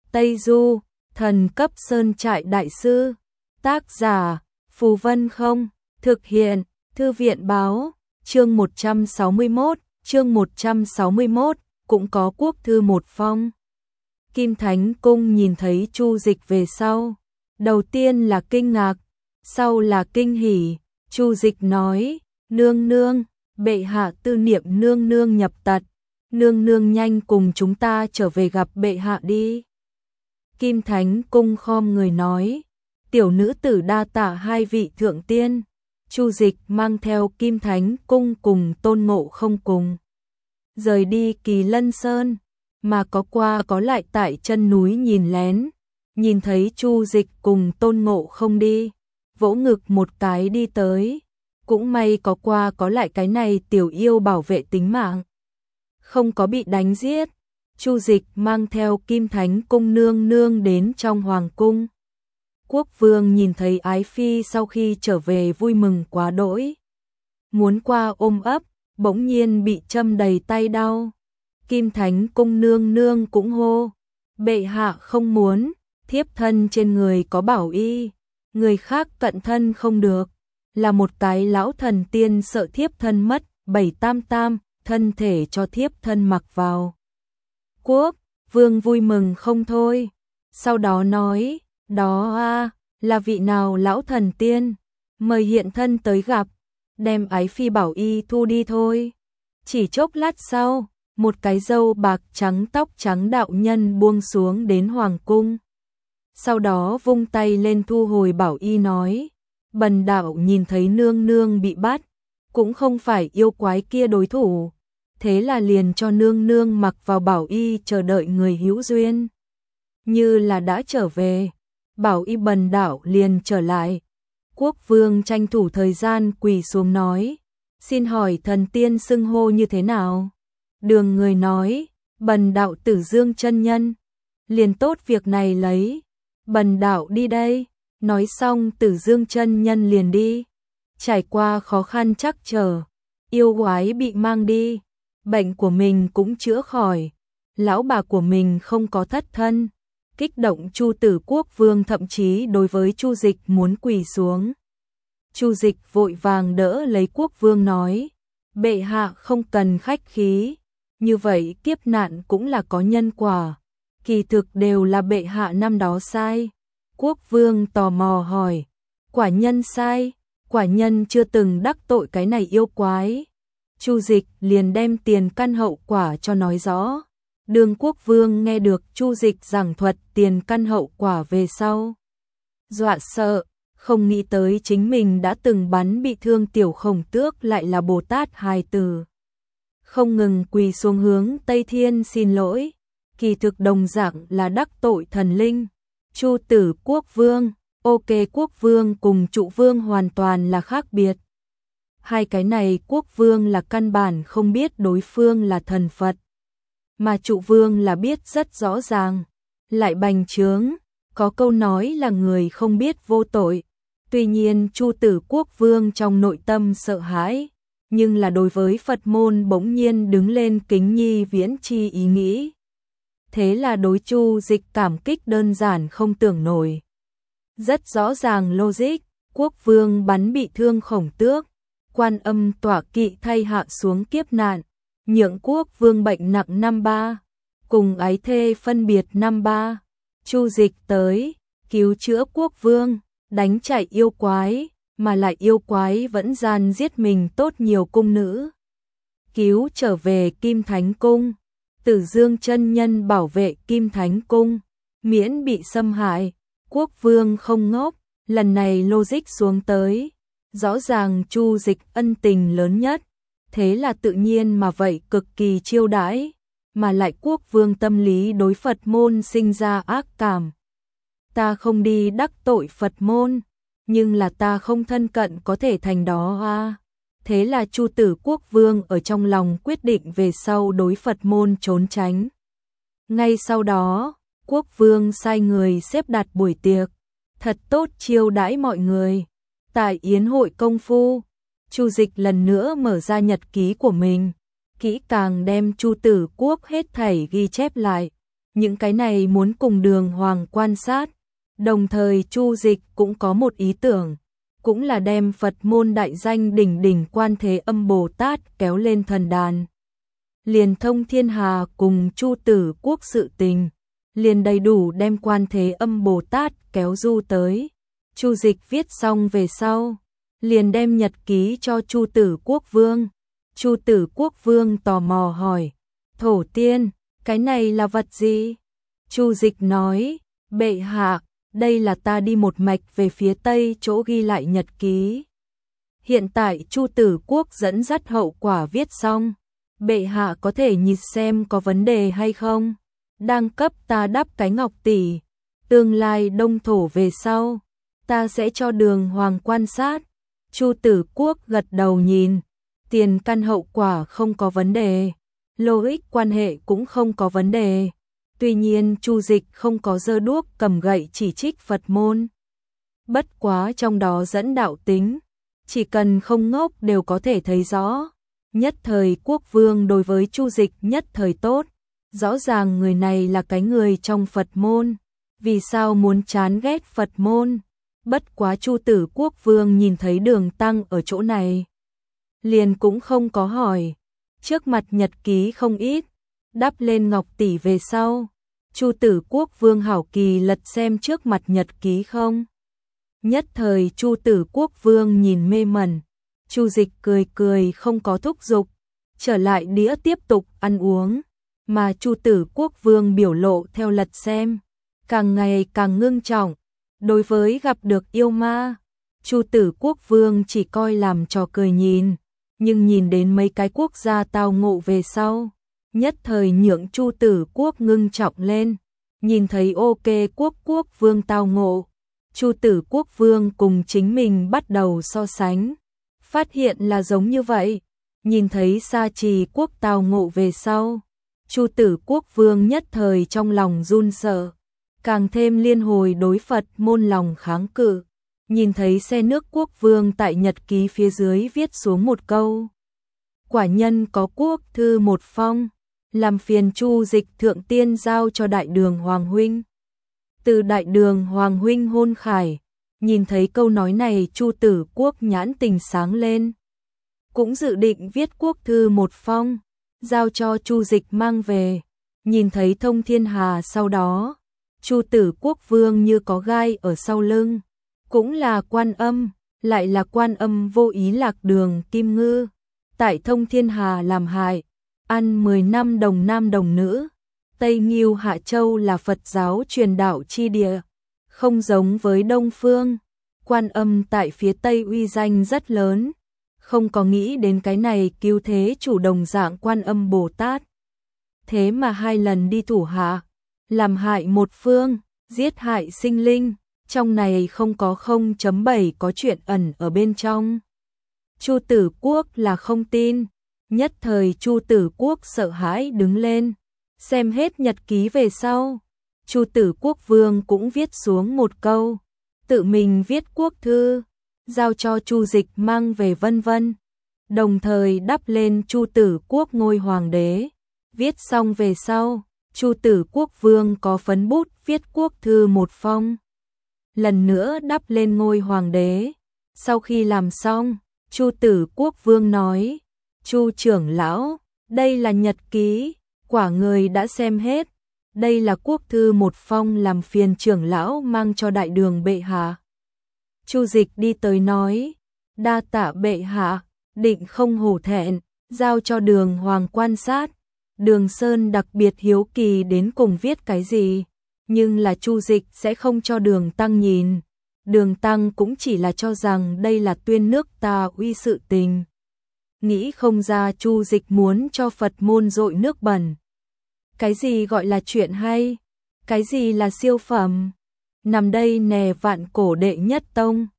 Tây Du, thần cấp sơn trại đại sư. Tác giả, Phù Vân Không, thực hiện, Thư viện báo, chương 161, cũng có quốc thư một phong. Kim Thánh Cung nhìn thấy Chu Dịch về sau, đầu tiên là kinh ngạc, sau là kinh hỉ. Chu Dịch nói, nương nương, bệ hạ tư niệm nương nương nhập tật, nương nương nhanh cùng chúng ta trở về gặp bệ hạ đi. Kim Thánh Cung khom người nói, tiểu nữ tử đa tạ hai vị thượng tiên. Chu Dịch mang theo Kim Thánh Cung cùng Tôn Ngộ Không cùng rời đi Kỳ Lân Sơn, mà có qua có lại tại chân núi nhìn lén, nhìn thấy Chu Dịch cùng Tôn Ngộ Không đi, vỗ ngực một cái đi tới, cũng may có qua có lại cái này tiểu yêu bảo vệ tính mạng, không có bị đánh giết. Chu Dịch mang theo Kim Thánh Cung nương nương đến trong hoàng cung. Quốc vương nhìn thấy ái phi sau khi trở về vui mừng quá đỗi, muốn qua ôm ấp, bỗng nhiên bị châm đầy tay đau. Kim Thánh Cung nương nương cũng hô, bệ hạ không muốn, thiếp thân trên người có bảo y, người khác cận thân không được, là một cái lão thần tiên sợ thiếp thân mất, 788, thân thể cho thiếp thân mặc vào. Quốc vương vui mừng không thôi, sau đó nói, đó là vị nào lão thần tiên, mời hiện thân tới gặp, đem ái phi bảo y thu đi thôi. Chỉ chốc lát sau, một cái râu bạc trắng tóc trắng đạo nhân buông xuống đến hoàng cung. Sau đó vung tay lên thu hồi bảo y nói, bần đạo nhìn thấy nương nương bị bắt, cũng không phải yêu quái kia đối thủ, thế là liền cho nương nương mặc vào bảo y chờ đợi người hữu duyên. Như là đã trở về, bảo y bần đạo liền trở lại. Quốc vương tranh thủ thời gian quỳ xuống nói, xin hỏi thần tiên xưng hô như thế nào? Đường người nói, bần đạo Tử Dương chân nhân. Liền tốt việc này lấy, bần đạo đi đây. Nói xong Tử Dương chân nhân liền đi. Trải qua khó khăn trắc trở, yêu quái bị mang đi, bệnh của mình cũng chữa khỏi, lão bà của mình không có thất thân. Kích động Chu Tử Quốc vương thậm chí đối với Chu Dịch muốn quỳ xuống. Chu Dịch vội vàng đỡ lấy quốc vương nói, bệ hạ không cần khách khí, như vậy kiếp nạn cũng là có nhân quả, kỳ thực đều là bệ hạ năm đó sai. Quốc vương tò mò hỏi, quả nhân sai, quả nhân chưa từng đắc tội cái này yêu quái. Chu Dịch liền đem tiền căn hậu quả cho nói rõ. Đường quốc vương nghe được Chu Dịch giảng thuật tiền căn hậu quả về sau, dọa sợ, không nghĩ tới chính mình đã từng bắn bị thương tiểu Khổng Tước lại là Bồ Tát hài tử. Không ngừng quỳ xuống hướng Tây Thiên xin lỗi, kỳ thực đồng dạng là đắc tội thần linh. Chu Tử Quốc vương, ok quốc vương cùng Trụ vương hoàn toàn là khác biệt. Hai cái này quốc vương là căn bản không biết đối phương là thần Phật, mà Trụ vương là biết rất rõ ràng, lại bành trướng, có câu nói là người không biết vô tội. Tuy nhiên Chu Tử Quốc vương trong nội tâm sợ hãi, nhưng là đối với Phật môn bỗng nhiên đứng lên kính nhi viễn chi ý nghĩ. Thế là đối Chu Dịch cảm kích đơn giản không tưởng nổi. Rất rõ ràng logic, quốc vương bắn bị thương Khổng Tước, Quan Âm tỏa kỵ thay hạ xuống kiếp nạn, nhượng quốc vương bệnh nặng năm 3, cùng ái thê phân biệt năm 3. Chu Dịch tới, cứu chữa quốc vương, đánh chạy yêu quái, mà lại yêu quái vẫn gian giết mình tốt nhiều cung nữ. Cứu trở về Kim Thánh Cung, Tử Dương chân nhân bảo vệ Kim Thánh Cung, miễn bị xâm hại. Quốc vương không ngốc, lần này logic xuống tới, rõ ràng Chu Dịch ân tình lớn nhất, thế là tự nhiên mà vậy cực kỳ chiêu đãi, mà lại quốc vương tâm lý đối Phật môn sinh ra ác cảm. Ta không đi đắc tội Phật môn, nhưng là ta không thân cận có thể thành đó Thế là Chu Tử Quốc vương ở trong lòng quyết định về sau đối Phật môn trốn tránh. Ngay sau đó, quốc vương sai người xếp đặt buổi tiệc, thật tốt chiêu đãi mọi người. Tại yến hội công phu, Chu Dịch lần nữa mở ra nhật ký của mình, kỹ càng đem Chu Tử Quốc hết thảy ghi chép lại, những cái này muốn cùng Đường Hoàng quan sát. Đồng thời Chu Dịch cũng có một ý tưởng, cũng là đem Phật môn đại danh đỉnh đỉnh Quan Thế Âm Bồ Tát kéo lên thần đàn. Liền thông thiên hà cùng Chu Tử Quốc sự tình, liền đầy đủ đem Quan Thế Âm Bồ Tát kéo du tới. Chu Dịch viết xong về sau, liền đem nhật ký cho Chu Tử Quốc Vương. Chu Tử Quốc Vương tò mò hỏi, Thổ tiên, cái này là vật gì? Chu Dịch nói, bệ hạ, đây là ta đi một mạch về phía tây chỗ ghi lại nhật ký. Hiện tại Chu Tử Quốc dẫn dắt hậu quả viết xong, bệ hạ có thể nhìn xem có vấn đề hay không. Đang cấp ta đắp cái ngọc tỷ, tương lai đông thổ về sau, ta sẽ cho Đường Hoàng quan sát. Chu Tử Quốc gật đầu nhìn, tiền căn hậu quả không có vấn đề, logic quan hệ cũng không có vấn đề. Tuy nhiên Chu Dịch không có giơ đuốc cầm gậy chỉ trích Phật môn. Bất quá trong đó dẫn đạo tính, chỉ cần không ngốc đều có thể thấy rõ. Nhất thời Quốc Vương đối với Chu Dịch nhất thời tốt, rõ ràng người này là cái người trong Phật môn, vì sao muốn chán ghét Phật môn. Bất quá Chu Tử Quốc Vương nhìn thấy Đường Tăng ở chỗ này, liền cũng không có hỏi. Trước mặt nhật ký không ít, đắp lên ngọc tỷ về sau, Chu Tử Quốc Vương hảo kỳ lật xem trước mặt nhật ký không. Nhất thời Chu Tử Quốc Vương nhìn mê mẩn, Chu Dịch cười cười không có thúc giục, trở lại đĩa tiếp tục ăn uống, mà Chu Tử Quốc Vương biểu lộ theo lật xem, càng ngày càng ngưng trọng. Đối với gặp được yêu ma, Chu Tử Quốc Vương chỉ coi làm trò cười nhìn, nhưng nhìn đến mấy cái quốc gia tao ngộ về sau, nhất thời nhượng Chu Tử Quốc ngưng trọng lên. Nhìn thấy ok Quốc Vương tao ngộ, Chu Tử Quốc Vương cùng chính mình bắt đầu so sánh, phát hiện là giống như vậy. Nhìn thấy Sa Trì Quốc tao ngộ về sau, Chu Tử Quốc Vương nhất thời trong lòng run sợ, càng thêm liên hồi đối Phật môn lòng kháng cự. Nhìn thấy Xe Nước Quốc Vương tại nhật ký phía dưới viết xuống một câu, quả nhân có quốc thư một phong, làm phiền Chu Dịch thượng tiên giao cho Đại Đường Hoàng huynh. Từ Đại Đường Hoàng huynh hôn khải. Nhìn thấy câu nói này Chu Tử Quốc nhãn tình sáng lên, cũng dự định viết quốc thư một phong, giao cho Chu Dịch mang về. Nhìn thấy thông thiên hà sau đó, Chu Tử Quốc Vương như có gai ở sau lưng, cũng là Quan Âm, lại là Quan Âm vô ý lạc đường Kim Ngư, tại thông thiên hà làm hại, ăn 10 năm đồng nam đồng nữ. Tây Nghiêu Hạ Châu là Phật giáo truyền đạo chi địa, không giống với Đông Phương. Quan Âm tại phía Tây uy danh rất lớn, không có nghĩ đến cái này cứu thế chủ đồng dạng Quan Âm Bồ Tát. Thế mà 2 lần đi thủ hạ, làm hại một phương, giết hại sinh linh, trong này không có 0.7 có chuyện ẩn ở bên trong. Chu Tử Quốc là không tin, nhất thời Chu Tử Quốc sợ hãi đứng lên, xem hết nhật ký về sau, Chu Tử Quốc Vương cũng viết xuống một câu, tự mình viết quốc thư, giao cho Chu Dịch mang về vân vân. Đồng thời đắp lên Chu Tử Quốc ngôi hoàng đế. Viết xong về sau, Chu Tử Quốc Vương có phấn bút viết quốc thư một phong, lần nữa đắp lên ngôi hoàng đế. Sau khi làm xong, Chu Tử Quốc Vương nói, Chu trưởng lão, đây là nhật ký, quả người đã xem hết, đây là quốc thư một phong, làm phiền trưởng lão mang cho Đại Đường bệ hạ. Chu Dịch đi tới nói, đa tạ bệ hạ, định không hổ thẹn, giao cho Đường Hoàng quan sát. Đường Sơn đặc biệt hiếu kỳ đến cùng viết cái gì, nhưng là Chu Dịch sẽ không cho Đường Tăng nhìn. Đường Tăng cũng chỉ là cho rằng đây là tuyên nước ta uy sự tình. Nghĩ không ra Chu Dịch muốn cho Phật môn dội nước bẩn. Cái gì gọi là chuyện hay? Cái gì là siêu phẩm? Nằm đây nè vạn cổ đệ nhất tông.